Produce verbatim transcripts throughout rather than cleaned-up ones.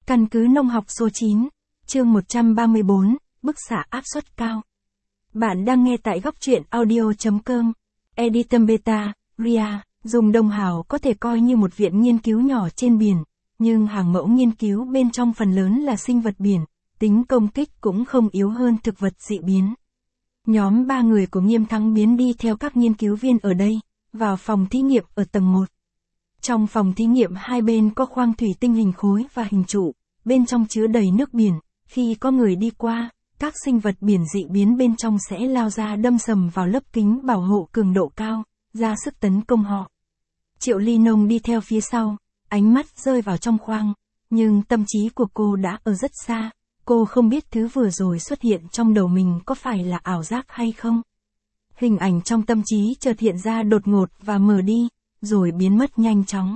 Căn cứ nông học số chín, chương một trăm ba mươi bốn, bức xạ áp suất cao. Bạn đang nghe tại góc truyện audio.com. Editum Beta, Ria, dùng Đông Hào có thể coi như một viện nghiên cứu nhỏ trên biển, nhưng hàng mẫu nghiên cứu bên trong phần lớn là sinh vật biển, tính công kích cũng không yếu hơn thực vật dị biến. Nhóm ba người của Nghiêm Thắng Biến đi theo các nghiên cứu viên ở đây, vào phòng thí nghiệm ở tầng một. Trong phòng thí nghiệm hai bên có khoang thủy tinh hình khối và hình trụ, bên trong chứa đầy nước biển, khi có người đi qua, các sinh vật biển dị biến bên trong sẽ lao ra đâm sầm vào lớp kính bảo hộ cường độ cao, ra sức tấn công họ. Triệu Ly Nông đi theo phía sau, ánh mắt rơi vào trong khoang, nhưng tâm trí của cô đã ở rất xa, cô không biết thứ vừa rồi xuất hiện trong đầu mình có phải là ảo giác hay không. Hình ảnh trong tâm trí chợt hiện ra đột ngột và mờ đi, rồi biến mất nhanh chóng.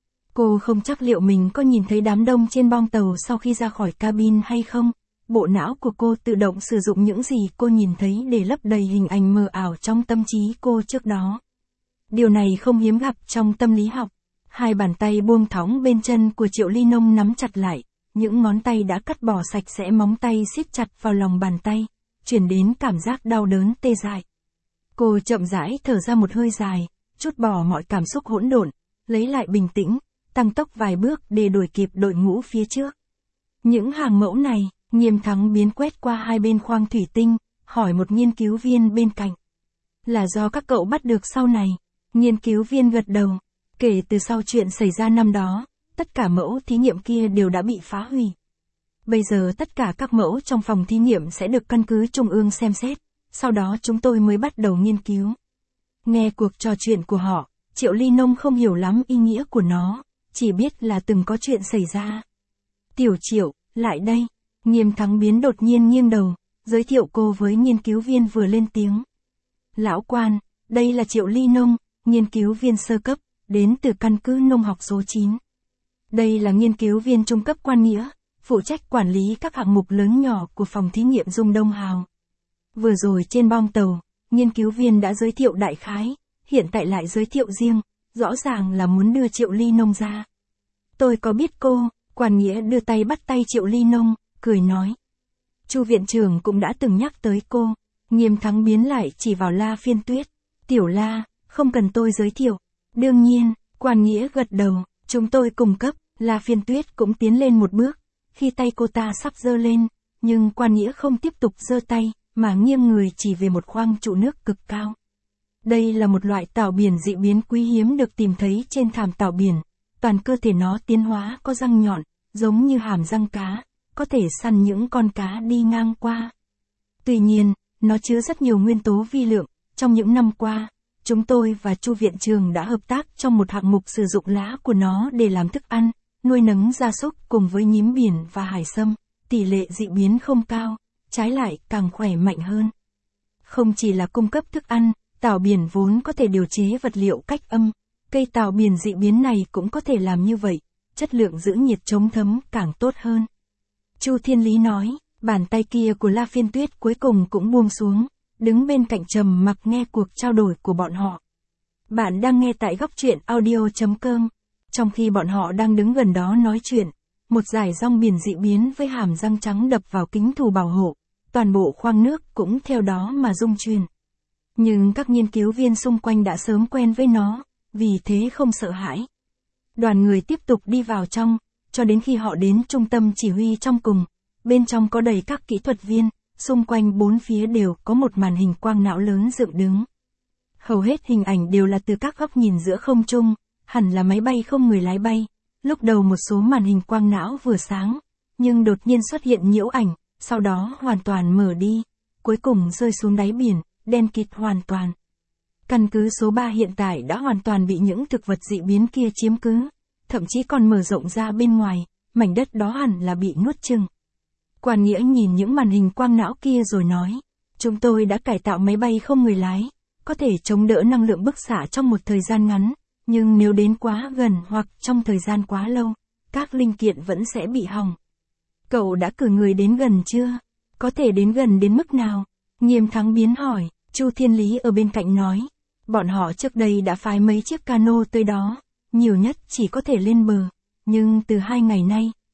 Cô không chắc liệu mình có nhìn thấy đám đông trên bong tàu sau khi ra khỏi cabin hay không. Bộ não của cô tự động sử dụng những gì cô nhìn thấy để lấp đầy hình ảnh mờ ảo trong tâm trí cô trước đó. Điều này không hiếm gặp trong tâm lý học. Hai bàn tay buông thõng bên chân của Triệu Ly Nông nắm chặt lại, những ngón tay đã cắt bỏ sạch sẽ móng tay siết chặt vào lòng bàn tay, chuyển đến cảm giác đau đớn tê dại. Cô chậm rãi thở ra một hơi dài, trút bỏ mọi cảm xúc hỗn độn, lấy lại bình tĩnh, tăng tốc vài bước để đuổi kịp đội ngũ phía trước. Những hàng mẫu này, Nghiêm Thắng Biến quét qua hai bên khoang thủy tinh, hỏi một nghiên cứu viên bên cạnh. Là do các cậu bắt được sau này? Nghiên cứu viên gật đầu. Kể từ sau chuyện xảy ra năm đó, tất cả mẫu thí nghiệm kia đều đã bị phá hủy. Bây giờ tất cả các mẫu trong phòng thí nghiệm sẽ được căn cứ trung ương xem xét, sau đó chúng tôi mới bắt đầu nghiên cứu. Nghe cuộc trò chuyện của họ, Triệu Ly Nông không hiểu lắm ý nghĩa của nó, chỉ biết là từng có chuyện xảy ra. Tiểu Triệu, lại đây. Nghiêm Thắng Biến đột nhiên nghiêng đầu, giới thiệu cô với nghiên cứu viên vừa lên tiếng. Lão quan, đây là Triệu Ly Nông, nghiên cứu viên sơ cấp, đến từ căn cứ nông học số chín. Đây là nghiên cứu viên trung cấp Quan Nghĩa, phụ trách quản lý các hạng mục lớn nhỏ của phòng thí nghiệm Dung Đông Hào. Vừa rồi trên bong tàu, nghiên cứu viên đã giới thiệu đại khái, hiện tại lại giới thiệu riêng, rõ ràng là muốn đưa Triệu Ly Nông ra. Tôi có biết cô. Quan Nghĩa đưa tay bắt tay Triệu Ly Nông, cười nói. Chu viện trưởng cũng đã từng nhắc tới cô. Nghiêm Thắng Biến lại chỉ vào La Phiên Tuyết. Tiểu La, không cần tôi giới thiệu. Đương nhiên, Quan Nghĩa gật đầu, chúng tôi cùng cấp. La Phiên Tuyết cũng tiến lên một bước, khi tay cô ta sắp giơ lên, nhưng Quan Nghĩa không tiếp tục giơ tay, mà nghiêng người chỉ về một khoang trụ nước cực cao. Đây là một loại tảo biển dị biến quý hiếm được tìm thấy trên thảm tảo biển. Toàn cơ thể nó tiến hóa có răng nhọn, giống như hàm răng cá, có thể săn những con cá đi ngang qua. Tuy nhiên, nó chứa rất nhiều nguyên tố vi lượng. Trong những năm qua, chúng tôi và Chu viện trưởng đã hợp tác trong một hạng mục sử dụng lá của nó để làm thức ăn, nuôi nấng gia súc cùng với nhím biển và hải sâm. Tỷ lệ dị biến không cao, trái lại càng khỏe mạnh hơn. Không chỉ là cung cấp thức ăn, tảo biển vốn có thể điều chế vật liệu cách âm. Cây tảo biển dị biến này cũng có thể làm như vậy, chất lượng giữ nhiệt chống thấm càng tốt hơn. Chu Thiên Lý nói, bàn tay kia của La Phiên Tuyết cuối cùng cũng buông xuống, đứng bên cạnh trầm mặc nghe cuộc trao đổi của bọn họ. Bạn đang nghe tại góc truyện audio.com. Trong khi bọn họ đang đứng gần đó nói chuyện, một dải rong biển dị biến với hàm răng trắng đập vào kính thù bảo hộ, toàn bộ khoang nước cũng theo đó mà rung chuyển. Nhưng các nghiên cứu viên xung quanh đã sớm quen với nó, vì thế không sợ hãi. Đoàn người tiếp tục đi vào trong, cho đến khi họ đến trung tâm chỉ huy trong cùng. Bên trong có đầy các kỹ thuật viên, xung quanh bốn phía đều có một màn hình quang não lớn dựng đứng. Hầu hết hình ảnh đều là từ các góc nhìn giữa không trung, hẳn là máy bay không người lái bay. Lúc đầu một số màn hình quang não vừa sáng, nhưng đột nhiên xuất hiện nhiễu ảnh, sau đó hoàn toàn mở đi, cuối cùng rơi xuống đáy biển, đen kịt hoàn toàn. Căn cứ số ba hiện tại đã hoàn toàn bị những thực vật dị biến kia chiếm cứ, thậm chí còn mở rộng ra bên ngoài, mảnh đất đó hẳn là bị nuốt chửng. Quan Nghĩa nhìn những màn hình quang não kia rồi nói, chúng tôi đã cải tạo máy bay không người lái, có thể chống đỡ năng lượng bức xạ trong một thời gian ngắn, nhưng nếu đến quá gần hoặc trong thời gian quá lâu, các linh kiện vẫn sẽ bị hỏng. Cậu đã cử người đến gần chưa? Có thể đến gần đến mức nào? Nghiêm Thắng Biến hỏi. Chu Thiên Lý ở bên cạnh nói, bọn họ trước đây đã phái mấy chiếc cano tới đó, nhiều nhất chỉ có thể lên bờ, nhưng từ hai ngày nay,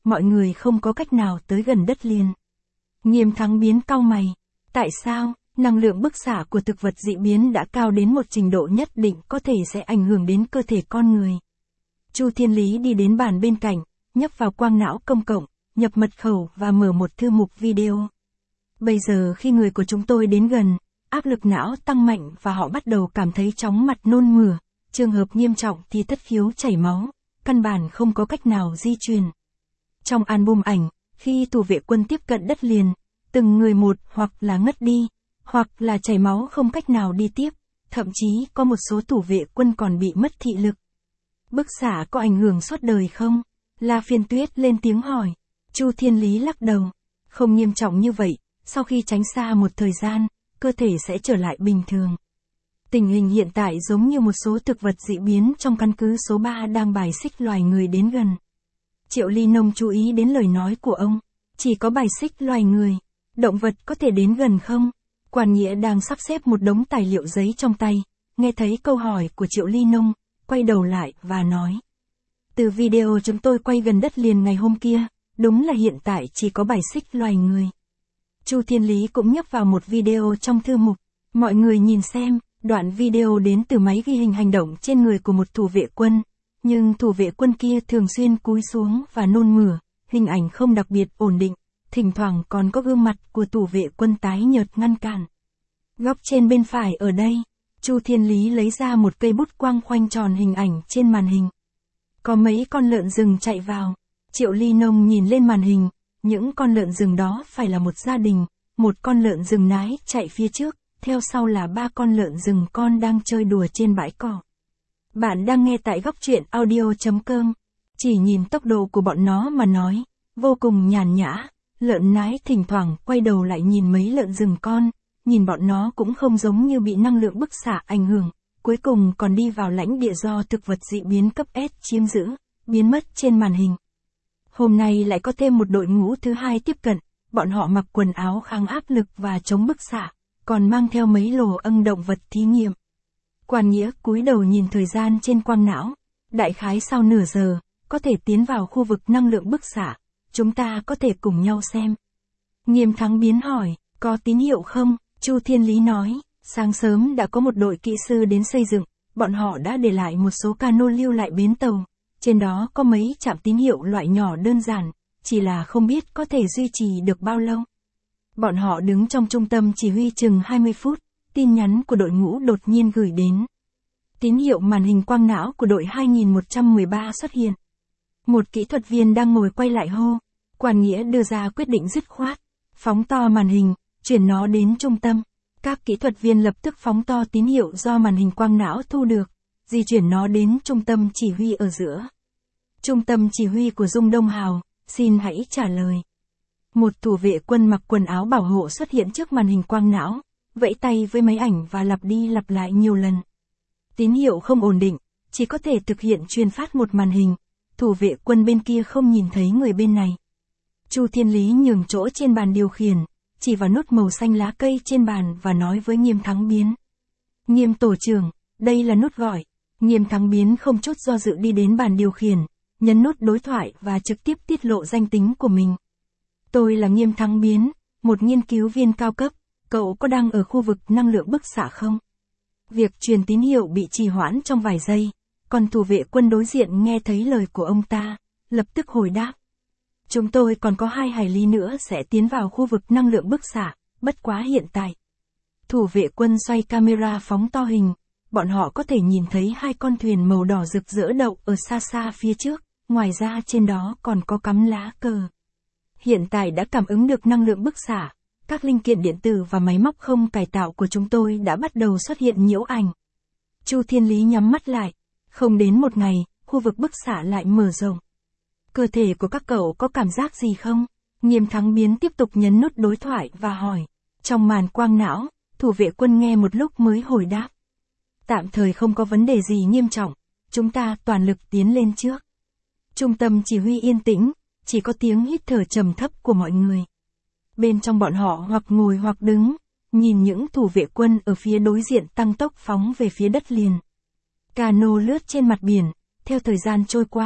mọi người không có cách nào tới gần đất liền. Nghiêm Thắng Biến cau mày. Tại sao? Năng lượng bức xạ của thực vật dị biến đã cao đến một trình độ nhất định có thể sẽ ảnh hưởng đến cơ thể con người. Chu Thiên Lý đi đến bàn bên cạnh, nhấp vào quang não công cộng, nhập mật khẩu và mở một thư mục video. Bây giờ khi người của chúng tôi đến gần, áp lực não tăng mạnh và họ bắt đầu cảm thấy chóng mặt nôn mửa, trường hợp nghiêm trọng thì thất khiếu chảy máu, căn bản không có cách nào di chuyển. Trong album ảnh, khi thủ vệ quân tiếp cận đất liền, từng người một hoặc là ngất đi, hoặc là chảy máu không cách nào đi tiếp, thậm chí có một số thủ vệ quân còn bị mất thị lực. Bức xạ có ảnh hưởng suốt đời không? La Phiên Tuyết lên tiếng hỏi. Chu Thiên Lý lắc đầu. Không nghiêm trọng như vậy, sau khi tránh xa một thời gian, cơ thể sẽ trở lại bình thường. Tình hình hiện tại giống như một số thực vật dị biến trong căn cứ số ba đang bài xích loài người đến gần. Triệu Ly Nông chú ý đến lời nói của ông. Chỉ có bài xích loài người. Động vật có thể đến gần không? Quản Nghĩa đang sắp xếp một đống tài liệu giấy trong tay, nghe thấy câu hỏi của Triệu Ly Nông, quay đầu lại và nói. Từ video chúng tôi quay gần đất liền ngày hôm kia, đúng là hiện tại chỉ có bài xích loài người. Chu Thiên Lý cũng nhấp vào một video trong thư mục. Mọi người nhìn xem, đoạn video đến từ máy ghi hình hành động trên người của một thủ vệ quân, nhưng thủ vệ quân kia thường xuyên cúi xuống và nôn mửa, hình ảnh không đặc biệt ổn định, thỉnh thoảng còn có gương mặt của thủ vệ quân tái nhợt ngăn cản. Góc trên bên phải ở đây, Chu Thiên Lý lấy ra một cây bút quang khoanh tròn hình ảnh trên màn hình. Có mấy con lợn rừng chạy vào. Triệu Ly Nông nhìn lên màn hình, những con lợn rừng đó phải là một gia đình, một con lợn rừng nái chạy phía trước, theo sau là ba con lợn rừng con đang chơi đùa trên bãi cỏ. Bạn đang nghe tại góc truyện audio chấm com. Chỉ nhìn tốc độ của bọn nó mà nói, vô cùng nhàn nhã, lợn nái thỉnh thoảng quay đầu lại nhìn mấy lợn rừng con, nhìn bọn nó cũng không giống như bị năng lượng bức xạ ảnh hưởng, cuối cùng còn đi vào lãnh địa do thực vật dị biến cấp S chiếm giữ, biến mất trên màn hình. Hôm nay lại có thêm một đội ngũ thứ hai tiếp cận, bọn họ mặc quần áo kháng áp lực và chống bức xạ, còn mang theo mấy lồ âng động vật thí nghiệm. Quản Nghĩa cúi đầu nhìn thời gian trên quang não, đại khái sau nửa giờ, có thể tiến vào khu vực năng lượng bức xạ, chúng ta có thể cùng nhau xem. Nghiêm Thắng Biến hỏi, có tín hiệu không? Chu Thiên Lý nói, sáng sớm đã có một đội kỹ sư đến xây dựng, bọn họ đã để lại một số cano lưu lại bến tàu, trên đó có mấy trạm tín hiệu loại nhỏ đơn giản, chỉ là không biết có thể duy trì được bao lâu. Bọn họ đứng trong trung tâm chỉ huy chừng hai mươi phút, tin nhắn của đội ngũ đột nhiên gửi đến. Tín hiệu màn hình quang não của đội hai nghìn một trăm mười ba xuất hiện. Một kỹ thuật viên đang ngồi quay lại hô, Quản Nghĩa đưa ra quyết định dứt khoát, phóng to màn hình, chuyển nó đến trung tâm. Các kỹ thuật viên lập tức phóng to tín hiệu do màn hình quang não thu được, di chuyển nó đến trung tâm chỉ huy ở giữa. Trung tâm chỉ huy của Dung Đông Hào, xin hãy trả lời. Một thủ vệ quân mặc quần áo bảo hộ xuất hiện trước màn hình quang não, vẫy tay với máy ảnh và lặp đi lặp lại nhiều lần. Tín hiệu không ổn định, chỉ có thể thực hiện truyền phát một màn hình, thủ vệ quân bên kia không nhìn thấy người bên này. Chu Thiên Lý nhường chỗ trên bàn điều khiển, chỉ vào nút màu xanh lá cây trên bàn và nói với Nghiêm Thắng Biến. Nghiêm tổ trưởng, đây là nút gọi. Nghiêm Thắng Biến không chút do dự đi đến bàn điều khiển, nhấn nút đối thoại và trực tiếp tiết lộ danh tính của mình. Tôi là Nghiêm Thắng Biến, một nghiên cứu viên cao cấp, cậu có đang ở khu vực năng lượng bức xạ không? Việc truyền tín hiệu bị trì hoãn trong vài giây, còn thủ vệ quân đối diện nghe thấy lời của ông ta, lập tức hồi đáp. Chúng tôi còn có hai hải lý nữa sẽ tiến vào khu vực năng lượng bức xạ, bất quá hiện tại. Thủ vệ quân xoay camera phóng to hình, bọn họ có thể nhìn thấy hai con thuyền màu đỏ rực rỡ đậu ở xa xa phía trước, ngoài ra trên đó còn có cắm lá cờ. Hiện tại đã cảm ứng được năng lượng bức xạ, các linh kiện điện tử và máy móc không cải tạo của chúng tôi đã bắt đầu xuất hiện nhiễu ảnh. Chu Thiên Lý nhắm mắt lại, không đến một ngày, khu vực bức xạ lại mở rộng. Cơ thể của các cậu có cảm giác gì không? Nghiêm Thắng Biến tiếp tục nhấn nút đối thoại và hỏi. Trong màn quang não, thủ vệ quân nghe một lúc mới hồi đáp. Tạm thời không có vấn đề gì nghiêm trọng, chúng ta toàn lực tiến lên trước. Trung tâm chỉ huy yên tĩnh, chỉ có tiếng hít thở trầm thấp của mọi người. Bên trong bọn họ hoặc ngồi hoặc đứng, nhìn những thủ vệ quân ở phía đối diện tăng tốc phóng về phía đất liền. Cano lướt trên mặt biển, theo thời gian trôi qua,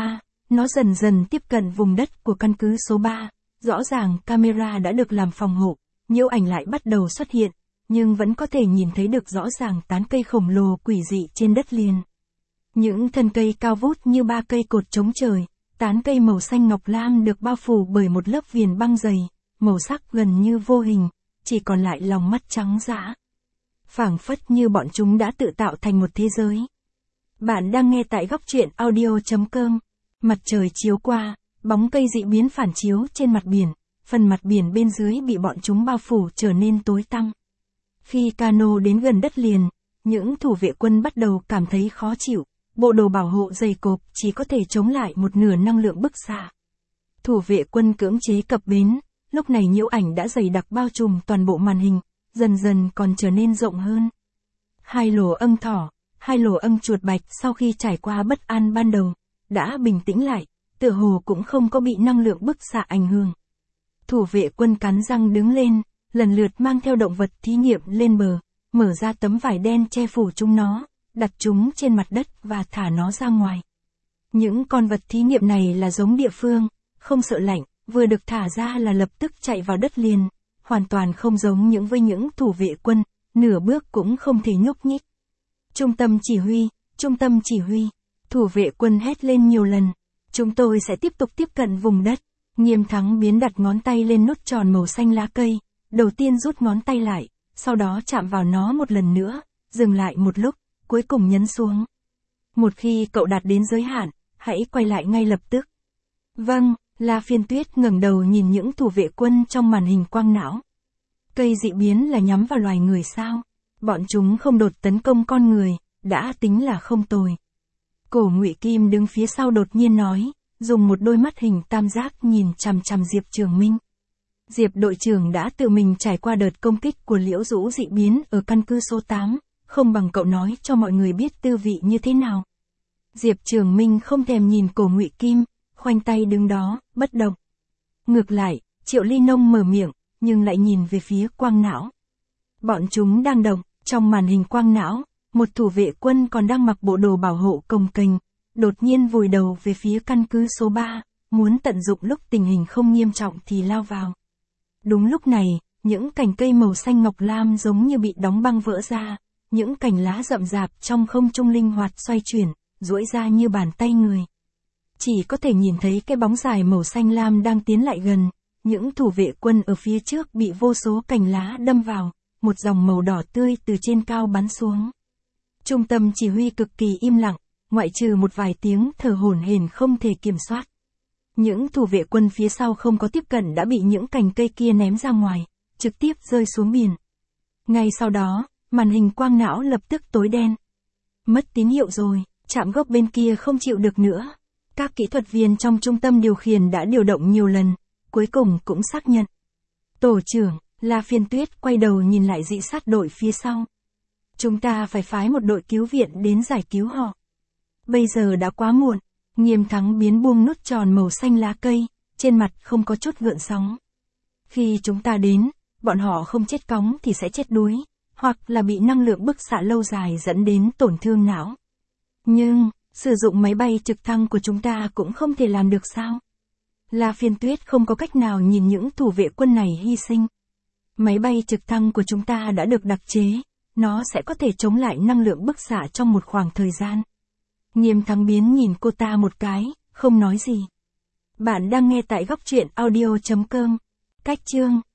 Nó dần dần tiếp cận vùng đất của căn cứ số ba. Rõ ràng camera đã được làm phòng hộ, nhiễu ảnh lại bắt đầu xuất hiện, nhưng vẫn có thể nhìn thấy được rõ ràng tán cây khổng lồ quỷ dị trên đất liền. Những thân cây cao vút như ba cây cột chống trời, tán cây màu xanh ngọc lam được bao phủ bởi một lớp viền băng dày, màu sắc gần như vô hình, chỉ còn lại lòng mắt trắng dã. Phảng phất như bọn chúng đã tự tạo thành một thế giới. Bạn đang nghe tại góc truyện audio chấm com. Mặt trời chiếu qua, bóng cây dị biến phản chiếu trên mặt biển, phần mặt biển bên dưới bị bọn chúng bao phủ trở nên tối tăm. Khi cano đến gần đất liền, những thủ vệ quân bắt đầu cảm thấy khó chịu, bộ đồ bảo hộ dày cộp chỉ có thể chống lại một nửa năng lượng bức xạ. Thủ vệ quân cưỡng chế cập bến, lúc này nhiễu ảnh đã dày đặc bao trùm toàn bộ màn hình, dần dần còn trở nên rộng hơn. Hai lỗ ưng thỏ, hai lỗ ưng chuột bạch sau khi trải qua bất an ban đầu, đã bình tĩnh lại, tựa hồ cũng không có bị năng lượng bức xạ ảnh hưởng. Thủ vệ quân cắn răng đứng lên, lần lượt mang theo động vật thí nghiệm lên bờ, mở ra tấm vải đen che phủ chúng nó, đặt chúng trên mặt đất và thả nó ra ngoài. Những con vật thí nghiệm này là giống địa phương, không sợ lạnh, vừa được thả ra là lập tức chạy vào đất liền, hoàn toàn không giống những với những thủ vệ quân, nửa bước cũng không thể nhúc nhích. Trung tâm chỉ huy, trung tâm chỉ huy, thủ vệ quân hét lên nhiều lần, chúng tôi sẽ tiếp tục tiếp cận vùng đất. Nghiêm Thắng Biến đặt ngón tay lên nút tròn màu xanh lá cây, đầu tiên rút ngón tay lại, sau đó chạm vào nó một lần nữa, dừng lại một lúc, cuối cùng nhấn xuống. Một khi cậu đạt đến giới hạn, hãy quay lại ngay lập tức. Vâng, La Phiên Tuyết ngẩng đầu nhìn những thủ vệ quân trong màn hình quang não. Cây dị biến là nhắm vào loài người sao? Bọn chúng không đột tấn công con người, đã tính là không tồi. Cổ Ngụy Kim đứng phía sau đột nhiên nói, dùng một đôi mắt hình tam giác nhìn chằm chằm Diệp Trường Minh. Diệp đội trưởng đã tự mình trải qua đợt công kích của Liễu Dũ dị biến ở căn cứ số tám, không bằng cậu nói cho mọi người biết tư vị như thế nào. Diệp Trường Minh không thèm nhìn Cổ Ngụy Kim, khoanh tay đứng đó, bất động. Ngược lại, Triệu Ly Nông mở miệng, nhưng lại nhìn về phía quang não. Bọn chúng đang động, trong màn hình quang não, một thủ vệ quân còn đang mặc bộ đồ bảo hộ cồng kềnh, đột nhiên vùi đầu về phía căn cứ số ba, muốn tận dụng lúc tình hình không nghiêm trọng thì lao vào. Đúng lúc này, những cành cây màu xanh ngọc lam giống như bị đóng băng vỡ ra, những cành lá rậm rạp trong không trung linh hoạt xoay chuyển, duỗi ra như bàn tay người. Chỉ có thể nhìn thấy cái bóng dài màu xanh lam đang tiến lại gần, những thủ vệ quân ở phía trước bị vô số cành lá đâm vào, một dòng màu đỏ tươi từ trên cao bắn xuống. Trung tâm chỉ huy cực kỳ im lặng, ngoại trừ một vài tiếng thở hổn hển không thể kiểm soát. Những thủ vệ quân phía sau không có tiếp cận đã bị những cành cây kia ném ra ngoài, trực tiếp rơi xuống biển. Ngay sau đó, màn hình quang não lập tức tối đen. Mất tín hiệu rồi, trạm gốc bên kia không chịu được nữa. Các kỹ thuật viên trong trung tâm điều khiển đã điều động nhiều lần, cuối cùng cũng xác nhận. Tổ trưởng, La Phiên Tuyết quay đầu nhìn lại dị sát đội phía sau. Chúng ta phải phái một đội cứu viện đến giải cứu họ. Bây giờ đã quá muộn. Nghiêm Thắng Biến buông nút tròn màu xanh lá cây, trên mặt không có chút gợn sóng. Khi chúng ta đến, bọn họ không chết cóng thì sẽ chết đuối, hoặc là bị năng lượng bức xạ lâu dài dẫn đến tổn thương não. Nhưng, sử dụng máy bay trực thăng của chúng ta cũng không thể làm được sao? La Phiên Tuyết không có cách nào nhìn những thủ vệ quân này hy sinh. Máy bay trực thăng của chúng ta đã được đặc chế, nó sẽ có thể chống lại năng lượng bức xạ trong một khoảng thời gian. Nghiêm Thắng Biến nhìn cô ta một cái, không nói gì. Bạn đang nghe tại góc truyện audio chấm com. Cách chương